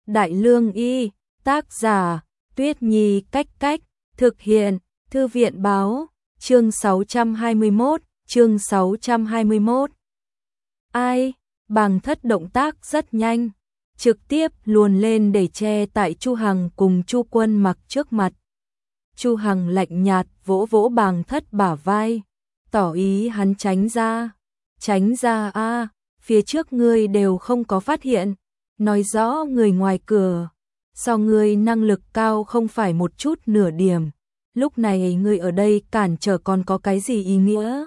Đại Lương Y, tác giả, Tuyết Nhi Cách Cách, thực hiện, Thư viện Báo, chương 621. Ai, Bàng Thất động tác rất nhanh, trực tiếp luồn lên để che tại Chu Hằng cùng Chu Quân Mặc trước mặt. Chu Hằng lạnh nhạt vỗ vỗ Bàng Thất bả vai, tỏ ý hắn tránh ra. Tránh ra a, phía trước ngươi đều không có phát hiện, nói rõ người ngoài cửa. So ngươi năng lực cao không phải một chút nửa điểm, lúc này ngươi ở đây cản trở còn có cái gì ý nghĩa?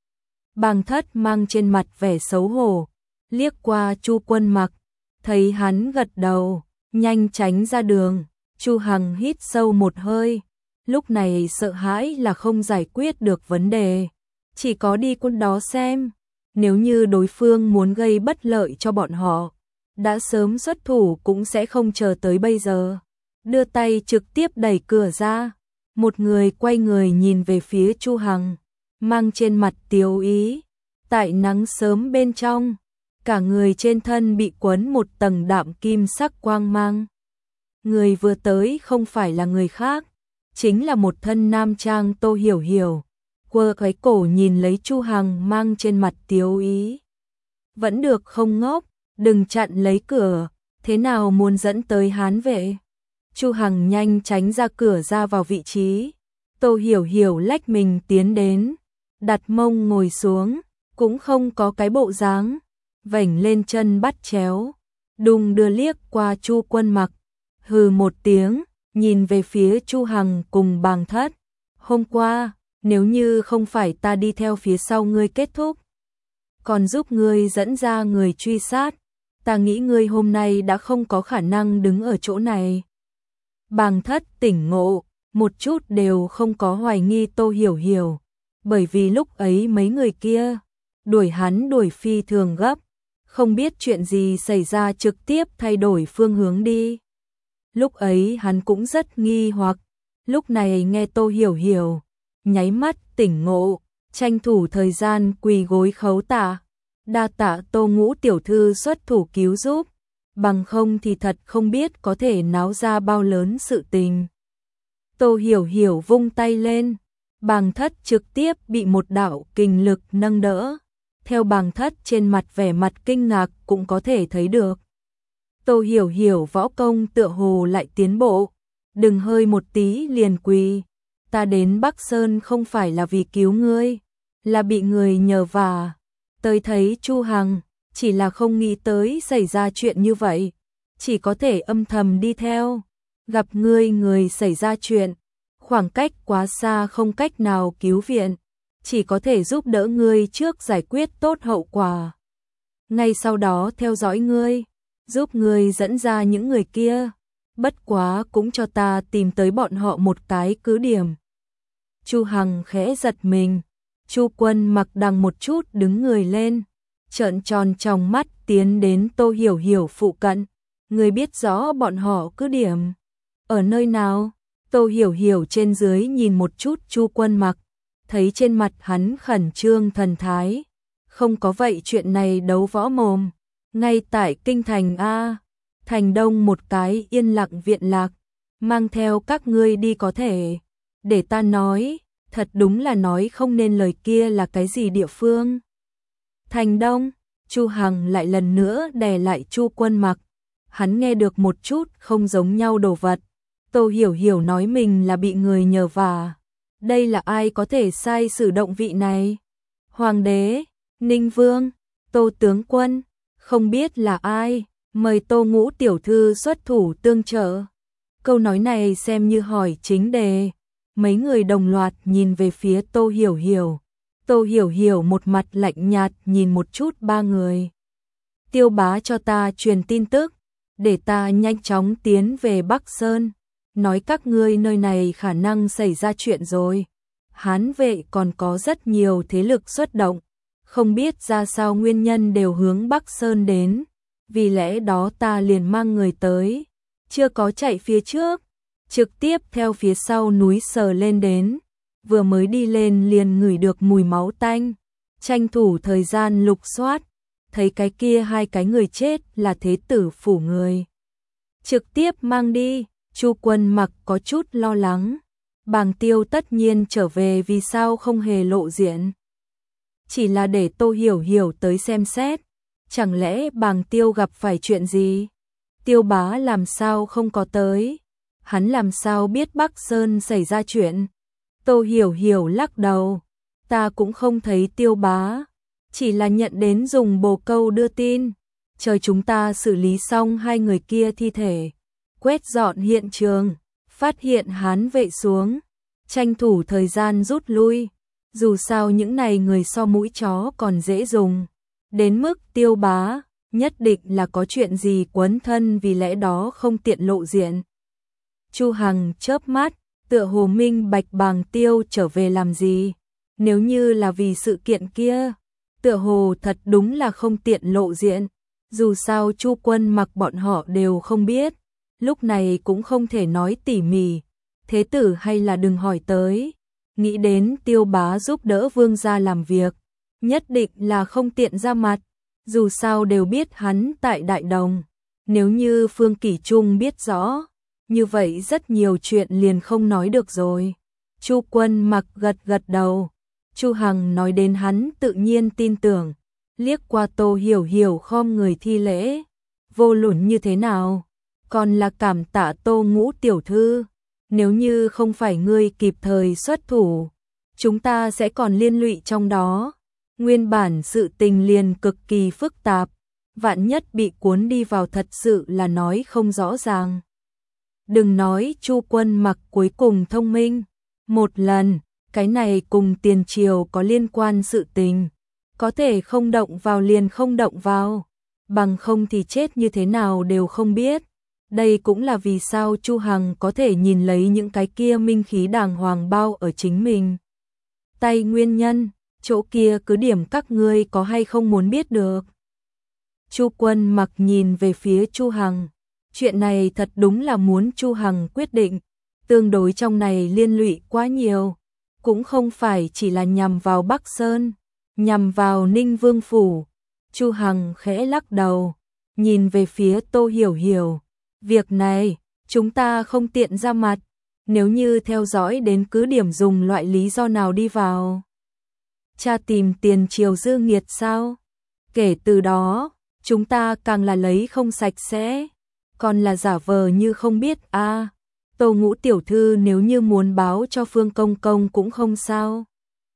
Bàng Thất mang trên mặt vẻ xấu hổ, liếc qua Chu Quân Mặc, thấy hắn gật đầu, nhanh tránh ra đường. Chu Hằng hít sâu một hơi, lúc này sợ hãi là không giải quyết được vấn đề, chỉ có đi quân đó xem, nếu như đối phương muốn gây bất lợi cho bọn họ, đã sớm xuất thủ cũng sẽ không chờ tới bây giờ. Đưa tay trực tiếp đẩy cửa ra, một người quay người nhìn về phía Chu Hằng, mang trên mặt tiếu ý, tại nắng sớm bên trong, cả người trên thân bị quấn một tầng đạm kim sắc quang mang. Người vừa tới không phải là người khác, chính là một thân nam trang Tô Hiểu Hiểu, quơ cái cổ nhìn lấy Chu Hằng mang trên mặt tiếu ý. Vẫn được không ngốc, đừng chặn lấy cửa, thế nào muốn dẫn tới hán vệ. Chu Hằng nhanh tránh ra cửa ra vào vị trí, Tô Hiểu Hiểu lách mình tiến đến, đặt mông ngồi xuống, cũng không có cái bộ dáng, vểnh lên chân bắt chéo, đùng đưa liếc qua Chu Quân Mặc, hừ một tiếng, nhìn về phía Chu Hằng cùng Bàng Thất. Hôm qua, nếu như không phải ta đi theo phía sau ngươi kết thúc, còn giúp ngươi dẫn ra người truy sát, ta nghĩ ngươi hôm nay đã không có khả năng đứng ở chỗ này. Bàng Thất tỉnh ngộ, một chút đều không có hoài nghi Tô Hiểu Hiểu, bởi vì lúc ấy mấy người kia đuổi hắn đuổi phi thường gấp, không biết chuyện gì xảy ra trực tiếp thay đổi phương hướng đi. Lúc ấy hắn cũng rất nghi hoặc, lúc này nghe Tô Hiểu Hiểu, nháy mắt tỉnh ngộ, tranh thủ thời gian quỳ gối khấu tạ, đa tạ Tô Ngũ tiểu thư xuất thủ cứu giúp, bằng không thì thật không biết có thể náo ra bao lớn sự tình. Tô Hiểu Hiểu vung tay lên, Bàng Thất trực tiếp bị một đạo kình lực nâng đỡ, theo Bàng Thất trên mặt vẻ mặt kinh ngạc cũng có thể thấy được. Tô Hiểu Hiểu võ công tựa hồ lại tiến bộ, đừng hơi một tí liền quỳ. Ta đến Bắc Sơn không phải là vì cứu ngươi, là bị người nhờ vả. Tới thấy Chu Hằng, chỉ là không nghĩ tới xảy ra chuyện như vậy, chỉ có thể âm thầm đi theo. Gặp ngươi người xảy ra chuyện, khoảng cách quá xa không cách nào cứu viện, chỉ có thể giúp đỡ ngươi trước giải quyết tốt hậu quả. Ngay sau đó theo dõi ngươi, giúp ngươi dẫn ra những người kia, bất quá cũng cho ta tìm tới bọn họ một cái cứ điểm. Chu Hằng khẽ giật mình, Chu Quân Mặc đằng một chút đứng người lên, trợn tròn tròng mắt tiến đến Tô Hiểu Hiểu phụ cận. Người biết rõ bọn họ cứ điểm ở nơi nào? Tô Hiểu Hiểu trên dưới nhìn một chút Chu Quân Mặc, thấy trên mặt hắn khẩn trương thần thái, không có vậy chuyện này đấu võ mồm. Ngay tại kinh thành A, thành đông một cái yên lặng viện lạc, mang theo các ngươi đi có thể. Để ta nói, thật đúng là nói không nên lời, kia là cái gì địa phương? Thành đông, Chu Hằng lại lần nữa đè lại Chu Quân Mặc, hắn nghe được một chút không giống nhau đồ vật. Tô Hiểu Hiểu nói mình là bị người nhờ vả, đây là ai có thể sai sử động vị này? Hoàng đế, Ninh Vương, Tô tướng quân, không biết là ai, mời Tô Ngũ tiểu thư xuất thủ tương trợ. Câu nói này xem như hỏi chính đề. Mấy người đồng loạt nhìn về phía Tô Hiểu Hiểu. Tô Hiểu Hiểu một mặt lạnh nhạt nhìn một chút ba người. Tiêu bá cho ta truyền tin tức, để ta nhanh chóng tiến về Bắc Sơn, nói các ngươi nơi này khả năng xảy ra chuyện rồi. Hán vệ còn có rất nhiều thế lực xuất động, không biết ra sao nguyên nhân đều hướng Bắc Sơn đến, vì lẽ đó ta liền mang người tới, chưa có chạy phía trước, trực tiếp theo phía sau núi sờ lên đến, vừa mới đi lên liền ngửi được mùi máu tanh, tranh thủ thời gian lục soát, thấy cái kia hai cái người chết là thế tử phủ người. trực tiếp mang đi. Chu Quân Mặc có chút lo lắng. Bàng Tiêu tất nhiên trở về, vì sao không hề lộ diện? Chỉ là để Tô Hiểu Hiểu tới xem xét. Chẳng lẽ Bàng Tiêu gặp phải chuyện gì? Tiêu Bá làm sao không có tới? Hắn làm sao biết Bắc Sơn xảy ra chuyện? Tô Hiểu Hiểu lắc đầu. Ta cũng không thấy Tiêu Bá, chỉ là nhận đến dùng bồ câu đưa tin. Chờ chúng ta xử lý xong hai người kia thi thể, quét dọn hiện trường, phát hiện Hán vệ xuống, tranh thủ thời gian rút lui. Dù sao những này người so mũi chó còn dễ dùng. Đến mức Tiêu Bá, nhất định là có chuyện gì quấn thân, vì lẽ đó không tiện lộ diện. Chu Hằng chớp mắt, tựa hồ minh bạch Bàng Tiêu trở về làm gì. Nếu như là vì sự kiện kia, tựa hồ thật đúng là không tiện lộ diện. Dù sao Chu Quân Mặc bọn họ đều không biết, lúc này cũng không thể nói tỉ mỉ. Thế tử hay là đừng hỏi tới. Nghĩ đến Tiêu Bá giúp đỡ vương gia làm việc, nhất định là không tiện ra mặt. Dù sao đều biết hắn tại Đại Đồng. Nếu như Phương Kỷ Trung biết rõ, như vậy rất nhiều chuyện liền không nói được rồi. Chu Quân Mặc gật gật đầu. Chu Hằng nói đến hắn tự nhiên tin tưởng. Liếc qua Tô Hiểu Hiểu khom người thi lễ. Vô luận như thế nào, còn là cảm tạ Tô Ngũ tiểu thư. Nếu như không phải ngươi kịp thời xuất thủ, chúng ta sẽ còn liên lụy trong đó. Nguyên bản sự tình liền cực kỳ phức tạp, vạn nhất bị cuốn đi vào thật sự là nói không rõ ràng. Đừng nói Chu Quân Mặc cuối cùng thông minh. Một lần, cái này cùng tiền triều có liên quan sự tình, có thể không động vào liền không động vào, bằng không thì chết như thế nào đều không biết. Đây cũng là vì sao Chu Hằng có thể nhìn lấy những cái kia minh khí đàng hoàng bao ở chính mình tay nguyên nhân. Chỗ kia cứ điểm các ngươi có hay không muốn biết được? Chu Quân Mặc nhìn về phía Chu Hằng. Chuyện này thật đúng là muốn Chu Hằng quyết định. Tương đối trong này liên lụy quá nhiều. Cũng không phải chỉ là nhằm vào Bắc Sơn, nhằm vào Ninh Vương Phủ. Chu Hằng khẽ lắc đầu, nhìn về phía Tô Hiểu Hiểu. Việc này, chúng ta không tiện ra mặt. Nếu như theo dõi đến cứ điểm dùng loại lý do nào đi vào. Cha tìm tiền triều dư nghiệt sao? Kể từ đó, chúng ta càng là lấy không sạch sẽ, còn là giả vờ như không biết a. Tô Ngũ tiểu thư nếu như muốn báo cho Phương Công Công cũng không sao.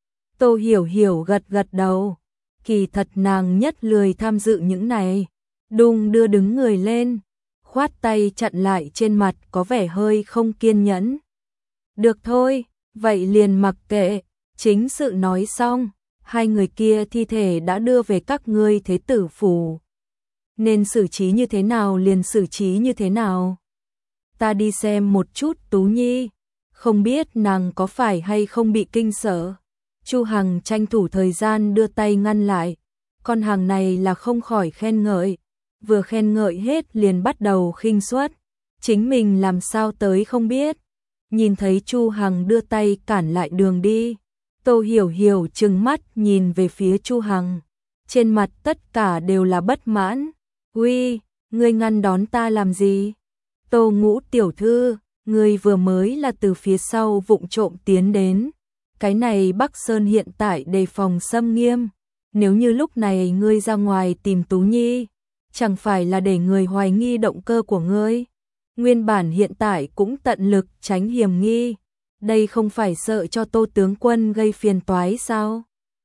Tô Hiểu Hiểu gật gật đầu. Kỳ thật nàng nhất lười tham dự những này. Đung đưa đứng người lên, khoát tay chặn lại trên mặt có vẻ hơi không kiên nhẫn. Được thôi, vậy liền mặc kệ. Chính sự nói xong, hai người kia thi thể đã đưa về các ngươi thế tử phủ. Nên xử trí như thế nào liền xử trí như thế nào. Ta đi xem một chút Tú Nhi, không biết nàng có phải hay không bị kinh sợ. Chu Hằng tranh thủ thời gian đưa tay ngăn lại. Con hàng này là không khỏi khen ngợi, vừa khen ngợi hết liền bắt đầu khinh suất. Chính mình làm sao tới không biết. Nhìn thấy Chu Hằng đưa tay cản lại đường đi, Tô Hiểu Hiểu trừng mắt nhìn về phía Chu Hằng, trên mặt tất cả đều là bất mãn. Uy, ngươi ngăn đón ta làm gì? Tô Ngũ tiểu thư, ngươi vừa mới là từ phía sau vụng trộm tiến đến. Cái này Bắc Sơn hiện tại đề phòng xâm nghiêm. Nếu như lúc này ngươi ra ngoài tìm Tú Nhi, chẳng phải là để người hoài nghi động cơ của ngươi. Nguyên bản hiện tại cũng tận lực tránh hiểm nghi. Đây không phải sợ cho Tô tướng quân gây phiền toái sao?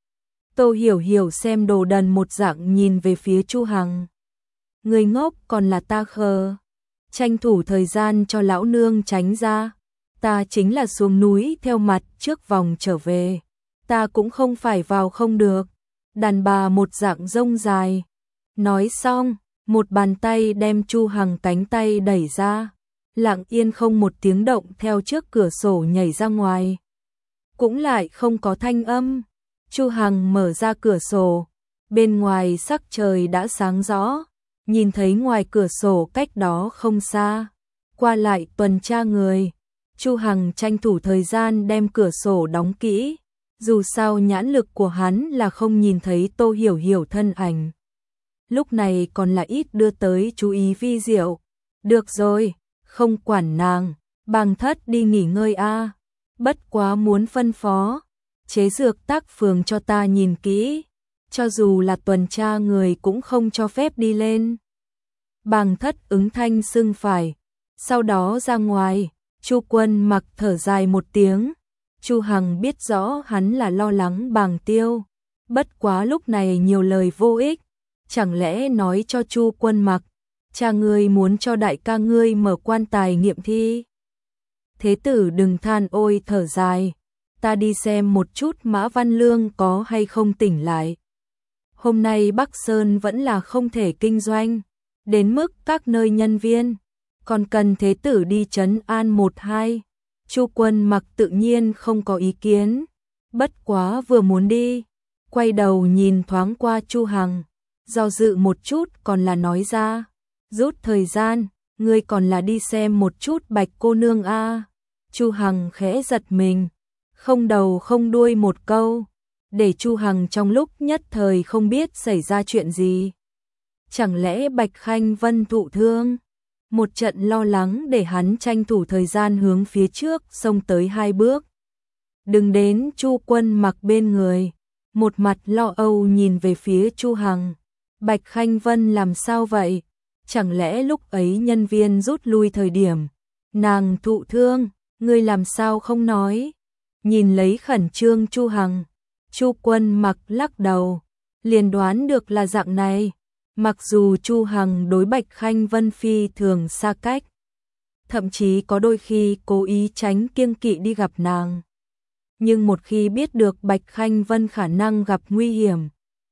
Tô Hiểu Hiểu xem đồ đần một dạng nhìn về phía Chu Hằng. Người ngốc còn là ta khờ. Tranh thủ thời gian cho lão nương tránh ra. Ta chính là xuống núi theo mặt trước vòng trở về. Ta cũng không phải vào không được. Đàn bà một dạng rông dài. Nói xong, một bàn tay đem Chu Hằng cánh tay đẩy ra. Lặng yên không một tiếng động theo trước cửa sổ nhảy ra ngoài. Cũng lại không có thanh âm. Chu Hằng mở ra cửa sổ. Bên ngoài sắc trời đã sáng rõ. Nhìn thấy ngoài cửa sổ cách đó không xa, qua lại tuần tra người. Chu Hằng tranh thủ thời gian đem cửa sổ đóng kỹ. Dù sao nhãn lực của hắn là không nhìn thấy Tô Hiểu Hiểu thân ảnh. Lúc này còn là ít đưa tới chú ý vi diệu. Được rồi, không quản nàng, Bàng thất đi nghỉ ngơi a. Bất quá muốn phân phó, chế dược tác phường cho ta nhìn kỹ, cho dù là tuần tra người cũng không cho phép đi lên. Bàng thất ứng thanh xưng phải, sau đó ra ngoài. Chu Quân Mặc thở dài một tiếng. Chu Hằng biết rõ hắn là lo lắng Bàng Tiêu, bất quá lúc này nhiều lời vô ích, chẳng lẽ nói cho Chu Quân Mặc, cha ngươi muốn cho đại ca ngươi mở quan tài nghiệm thi. Thế tử đừng than ôi thở dài, ta đi xem một chút Mã Văn Lương có hay không tỉnh lại. Hôm nay Bắc Sơn vẫn là không thể kinh doanh, đến mức các nơi nhân viên còn cần thế tử đi trấn an một hai. Chu Quân Mặc tự nhiên không có ý kiến, bất quá vừa muốn đi, quay đầu nhìn thoáng qua Chu Hằng, do dự một chút còn là nói ra, rút thời gian, ngươi còn là đi xem một chút Bạch cô nương a. Chu Hằng khẽ giật mình, không đầu không đuôi một câu, để Chu Hằng trong lúc nhất thời không biết xảy ra chuyện gì. Chẳng lẽ Bạch Khanh Vân thụ thương? Một trận lo lắng để hắn tranh thủ thời gian hướng phía trước xông tới 2 bước. Đừng đến Chu Quân Mặc bên người, một mặt lo âu nhìn về phía Chu Hằng. Bạch Khanh Vân làm sao vậy? Chẳng lẽ lúc ấy nhân viên rút lui thời điểm nàng thụ thương, ngươi làm sao không nói? Nhìn lấy khẩn trương Chu Hằng, Chu Quân Mặc lắc đầu, liền đoán được là dạng này. Mặc dù Chu Hằng đối Bạch Khanh Vân phi thường xa cách, thậm chí có đôi khi cố ý tránh kiêng kỵ đi gặp nàng, nhưng một khi biết được Bạch Khanh Vân khả năng gặp nguy hiểm,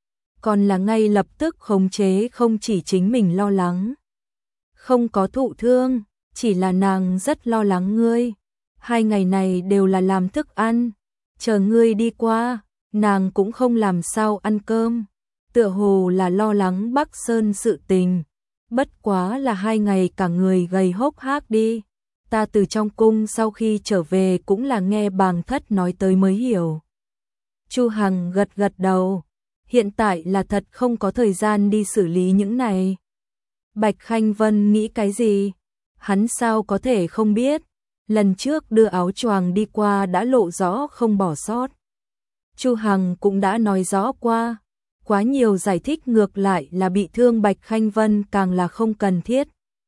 còn là ngay lập tức khống chế, không chỉ chính mình lo lắng. Không có thụ thương, chỉ là nàng rất lo lắng ngươi. 2 ngày này đều là làm thức ăn, chờ ngươi đi qua, nàng cũng không làm sao ăn cơm. Tựa hồ là lo lắng Bắc Sơn sự tình, bất quá là 2 ngày cả người gầy hốc hác đi. Ta từ trong cung sau khi trở về cũng là nghe Bàng thất nói tới mới hiểu. Chu Hằng gật gật đầu, hiện tại là thật không có thời gian đi xử lý những này. Bạch Khanh Vân nghĩ cái gì? Hắn sao có thể không biết, lần trước đưa áo choàng đi qua đã lộ rõ không bỏ sót. Chu Hằng cũng đã nói rõ qua. Quá nhiều giải thích ngược lại là bị thương Bạch Khanh Vân càng là không cần thiết.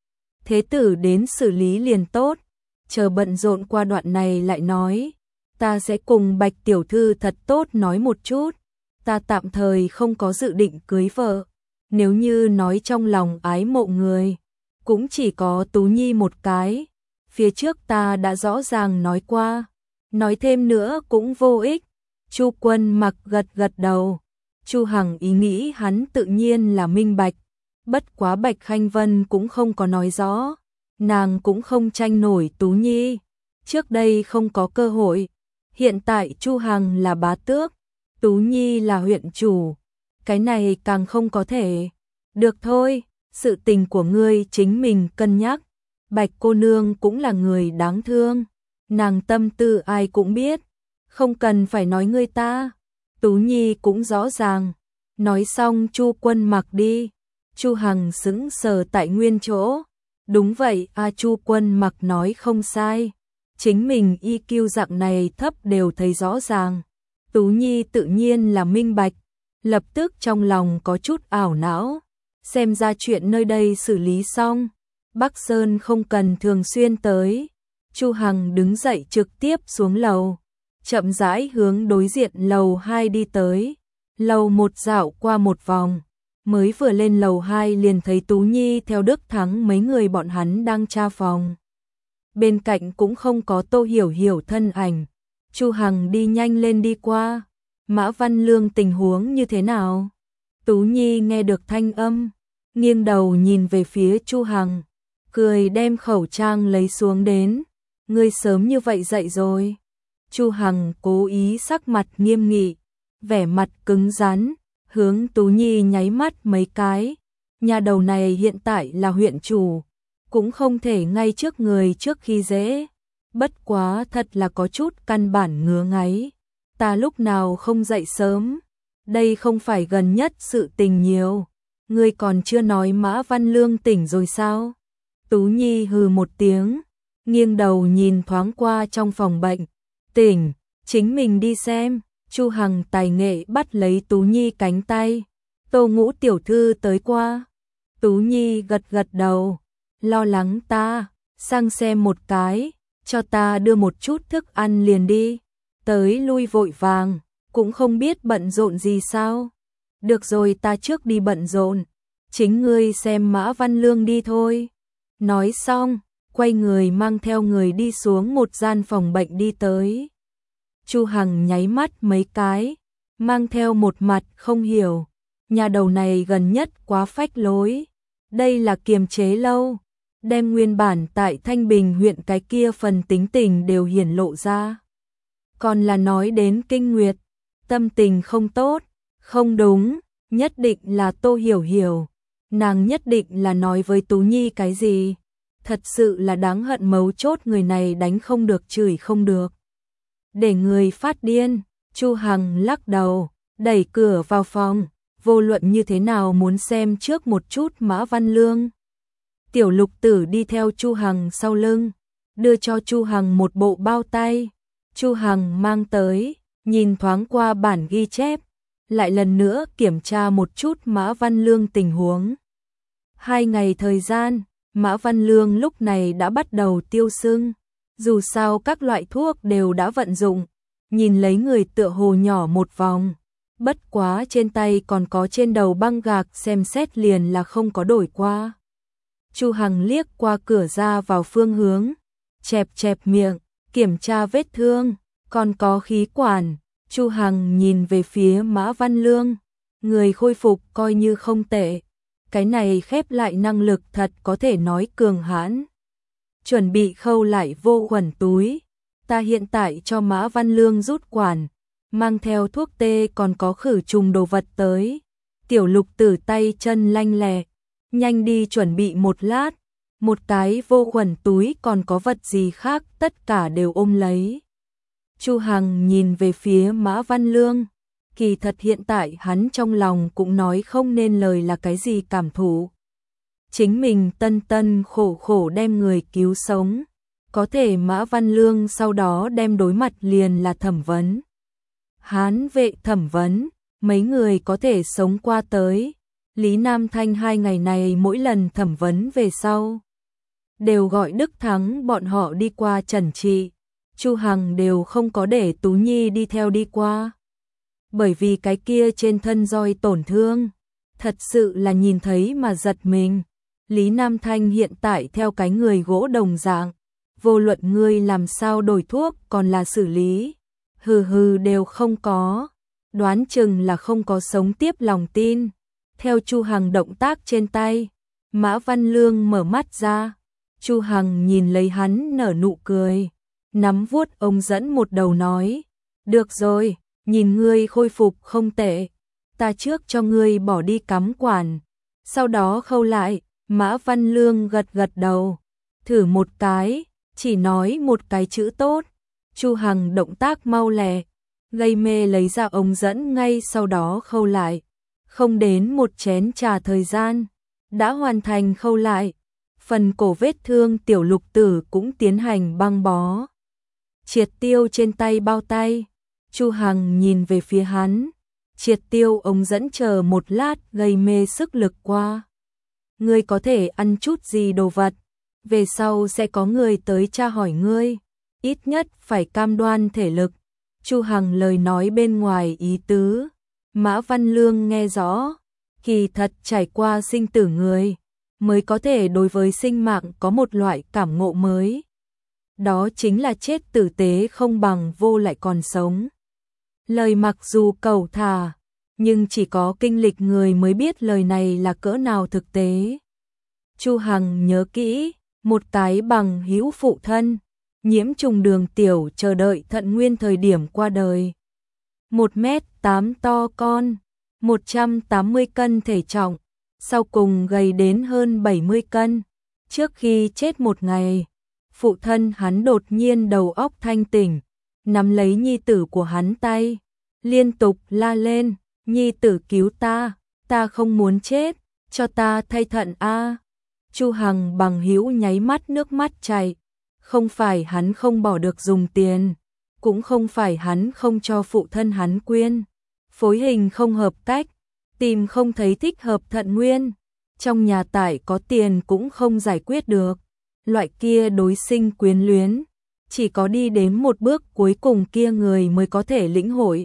Thế tử đến xử lý liền tốt, chờ bận rộn qua đoạn này lại nói. Ta sẽ cùng Bạch tiểu thư thật tốt nói một chút, ta tạm thời không có dự định cưới vợ. Nếu như nói trong lòng ái mộ người, cũng chỉ có Tú Nhi một cái. Phía trước ta đã rõ ràng nói qua, nói thêm nữa cũng vô ích. Chu Quân Mặc gật gật đầu. Chu Hằng ý nghĩ hắn tự nhiên là minh bạch, bất quá Bạch Khanh Vân cũng không có nói rõ, nàng cũng không tranh nổi Tú Nhi, trước đây không có cơ hội, hiện tại Chu Hằng là bá tước, Tú Nhi là huyện chủ, cái này càng không có thể. Được thôi, sự tình của ngươi chính mình cân nhắc, Bạch cô nương cũng là người đáng thương, nàng tâm tư ai cũng biết, không cần phải nói ngươi ta. Tú Nhi cũng rõ ràng. Nói xong Chu Quân Mặc đi. Chu Hằng sững sờ tại nguyên chỗ. Đúng vậy, Chu Quân Mặc nói không sai. Chính mình EQ dạng này thấp đều thấy rõ ràng. Tú Nhi tự nhiên là minh bạch. Lập tức trong lòng có chút ảo não. Xem ra chuyện nơi đây xử lý xong, Bắc Sơn không cần thường xuyên tới. Chu Hằng đứng dậy trực tiếp xuống lầu, chậm rãi hướng đối diện lầu 2 đi tới. Lầu 1 dạo qua một vòng, mới vừa lên lầu 2 liền thấy Tú Nhi theo Đức Thắng mấy người bọn hắn đang tra phòng. Bên cạnh cũng không có Tô Hiểu Hiểu thân ảnh. Chu Hằng đi nhanh lên đi qua. Mã Văn Lương tình huống như thế nào? Tú Nhi nghe được thanh âm, nghiêng đầu nhìn về phía Chu Hằng, cười đem khẩu trang lấy xuống đến. Ngươi sớm như vậy dậy rồi. Chu Hằng cố ý sắc mặt nghiêm nghị, vẻ mặt cứng rắn, hướng Tú Nhi nháy mắt mấy cái. Nhà đầu này hiện tại là huyện chủ, cũng không thể ngay trước người trước khi dễ. Bất quá thật là có chút căn bản ngứa ngáy. Ta lúc nào không dậy sớm, đây không phải gần nhất sự tình nhiều. Ngươi còn chưa nói Mã Văn Lương tỉnh rồi sao? Tú Nhi hừ một tiếng, nghiêng đầu nhìn thoáng qua trong phòng bệnh. Tỉnh, chính mình đi xem. Chu Hằng tài nghệ bắt lấy Tú Nhi cánh tay. Tô Ngũ tiểu thư tới qua. Tú Nhi gật gật đầu. Lo lắng ta, sang xem một cái, cho ta đưa một chút thức ăn liền đi. Tới lui vội vàng, cũng không biết bận rộn gì sao. Được rồi, ta trước đi bận rộn, chính ngươi xem Mã Văn Lương đi thôi. Nói xong, quay người mang theo người đi xuống một gian phòng bệnh đi tới. Chu Hằng nháy mắt mấy cái, mang theo một mặt không hiểu. Nhà đầu này gần nhất quá phách lối. Đây là kiềm chế lâu, đem nguyên bản tại Thanh Bình huyện cái kia phần tính tình đều hiển lộ ra. Còn là nói đến Kinh Nguyệt, tâm tình không tốt, không đúng, nhất định là Tô Hiểu Hiểu. Nàng nhất định là nói với Tú Nhi cái gì. Thật sự là đáng hận, mấu chốt người này đánh không được chửi không được. Để người phát điên. Chu Hằng lắc đầu, đẩy cửa vào phòng, vô luận như thế nào muốn xem trước một chút Mã Văn Lương. Tiểu Lục Tử đi theo Chu Hằng sau lưng, đưa cho Chu Hằng một bộ bao tay. Chu Hằng mang tới, nhìn thoáng qua bản ghi chép, lại lần nữa kiểm tra một chút Mã Văn Lương tình huống. 2 ngày thời gian, Mã Văn Lương lúc này đã bắt đầu tiêu sưng. Dù sao các loại thuốc đều đã vận dụng, nhìn lấy người tựa hồ nhỏ một vòng. Bất quá trên tay còn có trên đầu băng gạc, xem xét liền là không có đổi qua. Chu Hằng liếc qua cửa ra vào phương hướng, chẹp chẹp miệng, kiểm tra vết thương, còn có khí quản. Chu Hằng nhìn về phía Mã Văn Lương, người khôi phục coi như không tệ. Cái này khép lại năng lực thật có thể nói cường hãn. Chuẩn bị khâu lại vô khuẩn túi. Ta hiện tại cho Mã Văn Lương rút quản, mang theo thuốc tê còn có khử trùng đồ vật tới. Tiểu Lục Tử tay chân lanh lẹ, nhanh đi chuẩn bị một lát. Một cái vô khuẩn túi còn có vật gì khác tất cả đều ôm lấy. Chu Hằng nhìn về phía Mã Văn Lương. Kỳ thật hiện tại hắn trong lòng cũng nói không nên lời là cái gì cảm thụ. Chính mình tân tân khổ khổ đem người cứu sống. Có thể Mã Văn Lương sau đó đem đối mặt liền là thẩm vấn. Hán vệ thẩm vấn, mấy người có thể sống qua tới. Lý Nam Thanh 2 ngày này mỗi lần thẩm vấn về sau, đều gọi Đức Thắng bọn họ đi qua trần trị. Chu Hằng đều không có để Tú Nhi đi theo đi qua. Bởi vì cái kia trên thân roi tổn thương, thật sự là nhìn thấy mà giật mình. Lý Nam Thanh hiện tại theo cái người gỗ đồng dạng, vô luận ngươi làm sao đổi thuốc còn là xử lý, hừ đều không có, đoán chừng là không có sống tiếp lòng tin. Theo Chu Hằng động tác trên tay, Mã Văn Lương mở mắt ra. Chu Hằng nhìn lấy hắn nở nụ cười, nắm vuốt ông dẫn một đầu nói, được rồi, nhìn ngươi khôi phục không tệ, ta trước cho ngươi bỏ đi cắm quản, sau đó khâu lại. Mã Văn Lương gật gật đầu, thử một cái, chỉ nói một cái chữ tốt. Chu Hằng động tác mau lẹ, gây mê lấy ra ống dẫn ngay sau đó khâu lại. Không đến một chén trà thời gian, đã hoàn thành khâu lại. Phần cổ vết thương Tiểu Lục Tử cũng tiến hành băng bó. Triệt tiêu trên tay bao tay. Chu Hằng nhìn về phía hắn, triệt tiêu ống dẫn chờ một lát gây mê sức lực qua. Ngươi có thể ăn chút gì đồ vật, về sau sẽ có người tới tra hỏi ngươi, ít nhất phải cam đoan thể lực. Chu Hằng lời nói bên ngoài ý tứ, Mã Văn Lương nghe rõ, kỳ thật trải qua sinh tử người, mới có thể đối với sinh mạng có một loại cảm ngộ mới. Đó chính là chết tử tế không bằng vô lại còn sống. Lời mặc dù cầu thả, nhưng chỉ có kinh lịch người mới biết lời này là cỡ nào thực tế. Chu Hằng nhớ kỹ, một cái bằng hữu phụ thân, nhiễm trùng đường tiểu chờ đợi thận nguyên thời điểm qua đời. 1m8 to con, 180 cân thể trọng, sau cùng gầy đến hơn 70 cân. Trước khi chết một ngày, phụ thân hắn đột nhiên đầu óc thanh tỉnh, nắm lấy nhi tử của hắn tay, liên tục la lên, nhi tử cứu ta, ta không muốn chết, cho ta thay thận a. Chu Hằng bằng hữu nháy mắt nước mắt chảy, không phải hắn không bỏ được dùng tiền, cũng không phải hắn không cho phụ thân hắn quyên, phối hình không hợp cách, tìm không thấy thích hợp thận nguyên, trong nhà tại có tiền cũng không giải quyết được, loại kia đối sinh quyến luyến, chỉ có đi đến một bước cuối cùng kia người mới có thể lĩnh hội.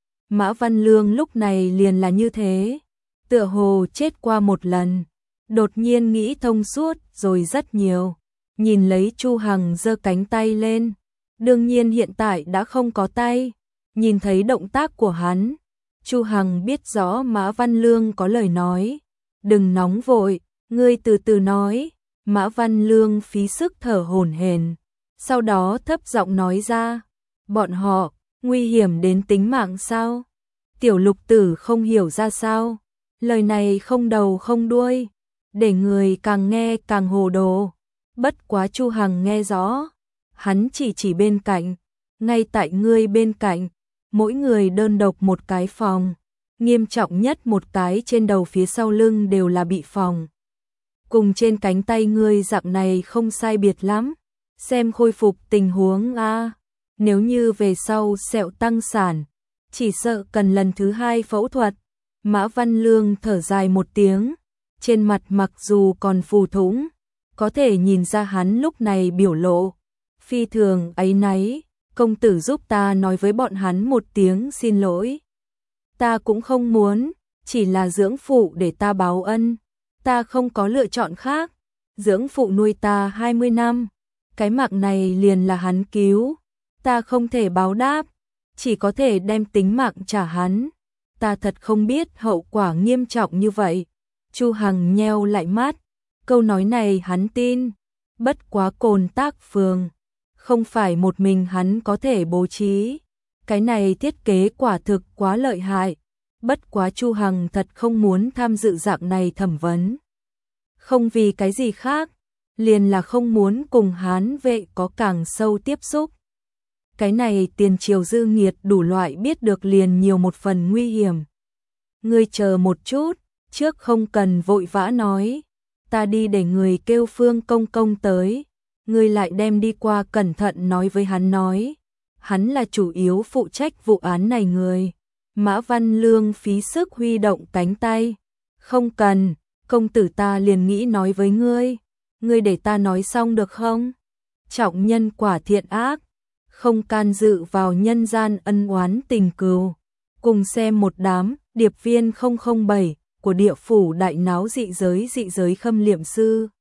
Mã Văn Lương lúc này liền là như thế, tựa hồ chết qua một lần, đột nhiên nghĩ thông suốt rồi rất nhiều, nhìn lấy Chu Hằng giơ cánh tay lên, đương nhiên hiện tại đã không có tay, nhìn thấy động tác của hắn, Chu Hằng biết rõ Mã Văn Lương có lời nói, đừng nóng vội, ngươi từ từ nói. Mã Văn Lương phí sức thở hổn hển, sau đó thấp giọng nói ra, bọn họ, nguy hiểm đến tính mạng sao? Tiểu Lục Tử không hiểu ra sao, lời này không đầu không đuôi, để người càng nghe càng hồ đồ, bất quá Chu Hằng nghe rõ, hắn chỉ bên cạnh, ngay tại ngươi bên cạnh, mỗi người đơn độc một cái phòng, nghiêm trọng nhất một cái trên đầu phía sau lưng đều là bị phòng. Cùng trên cánh tay ngươi dạng này không sai biệt lắm, xem khôi phục tình huống a. Nếu như về sau sẹo tăng sản, chỉ sợ cần lần thứ 2 phẫu thuật. Mã Văn Lương thở dài một tiếng, trên mặt mặc dù còn phù thủng, có thể nhìn ra hắn lúc này biểu lộ phi thường áy náy, công tử giúp ta nói với bọn hắn một tiếng xin lỗi. Ta cũng không muốn, chỉ là dưỡng phụ để ta báo ân. Ta không có lựa chọn khác, dưỡng phụ nuôi ta 20 năm, cái mạng này liền là hắn cứu, ta không thể báo đáp, chỉ có thể đem tính mạng trả hắn, ta thật không biết hậu quả nghiêm trọng như vậy. Chu Hằng nheo lại mắt, câu nói này hắn tin, bất quá Cồn Tác Phường, không phải một mình hắn có thể bố trí, cái này thiết kế quả thực quá lợi hại. Bất quá Chu Hằng thật không muốn tham dự dạng này thẩm vấn. Không vì cái gì khác, liền là không muốn cùng Hán Vệ có càng sâu tiếp xúc. Cái này tiền triều dư nghiệt đủ loại biết được liền nhiều một phần nguy hiểm. Ngươi chờ một chút, trước không cần vội vã nói, ta đi để người kêu Phương Công Công tới, ngươi lại đem đi qua cẩn thận nói với hắn nói, hắn là chủ yếu phụ trách vụ án này người. Mã Văn Lương phí sức huy động cánh tay, không cần, công tử ta liền nghĩ nói với ngươi để ta nói xong được không? Trọng nhân quả thiện ác, không can dự vào nhân gian ân oán tình cừu. Cùng xem một đám điệp viên 007 của địa phủ đại náo dị giới khâm liệm sư.